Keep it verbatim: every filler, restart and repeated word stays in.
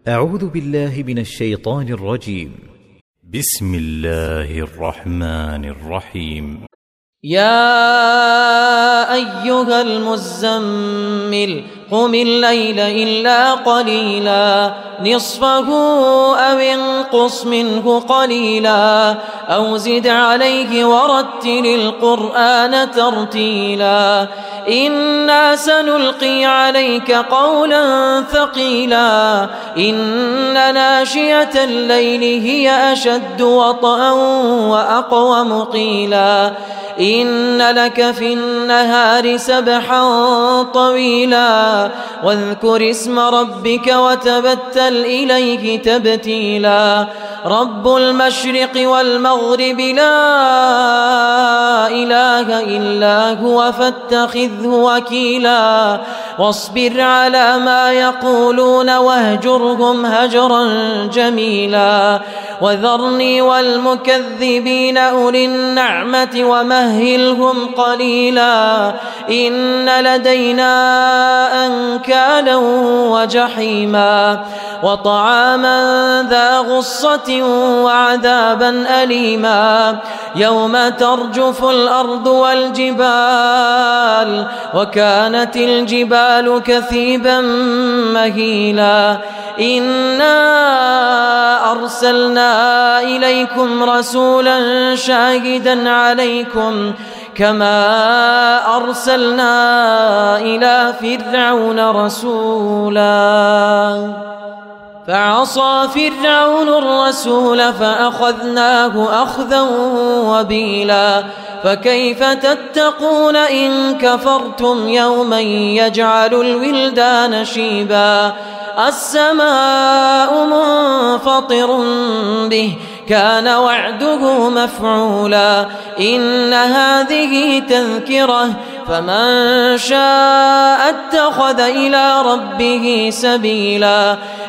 أعوذ بالله من الشيطان الرجيم. بسم الله الرحمن الرحيم. يا أيها المزمل قم الليل إلا قليلا نصفه أو انقص منه قليلا أو زد عليه ورتل القرآن ترتيلا إنا سنلقي عليك قولا ثقيلا إن ناشئة الليل هي أشد وطئا وأقوم قيلا إن لك في النهار سبحا طويلا واذكر اسم ربك وتبتل إليه تبتيلا رب المشرق والمغرب لا إله إلا هو فاتخذه وكيلا واصبر على ما يقولون واهجرهم هجرا جميلا وذرني والمكذبين أولي النعمة ومهلهم قليلا إن لدينا أنكالا وجحيما وطعاما ذا غصة وعذابا أليما يوم ترجف الأرض والجبال وكانت الجبال كثيبا مهيلا إنا أرسلنا إليكم رسولا شاهدا عليكم كما أرسلنا إلى فرعون رسولا فعصى فرعون الرسول فأخذناه أخذا وبيلا فكيف تتقون إن كفرتم يوما يجعل الولدان شيبا السماء منفطر به كان وعده مفعولا إن هذه تذكرة فمن شاء اتخذ إلى ربه سبيلا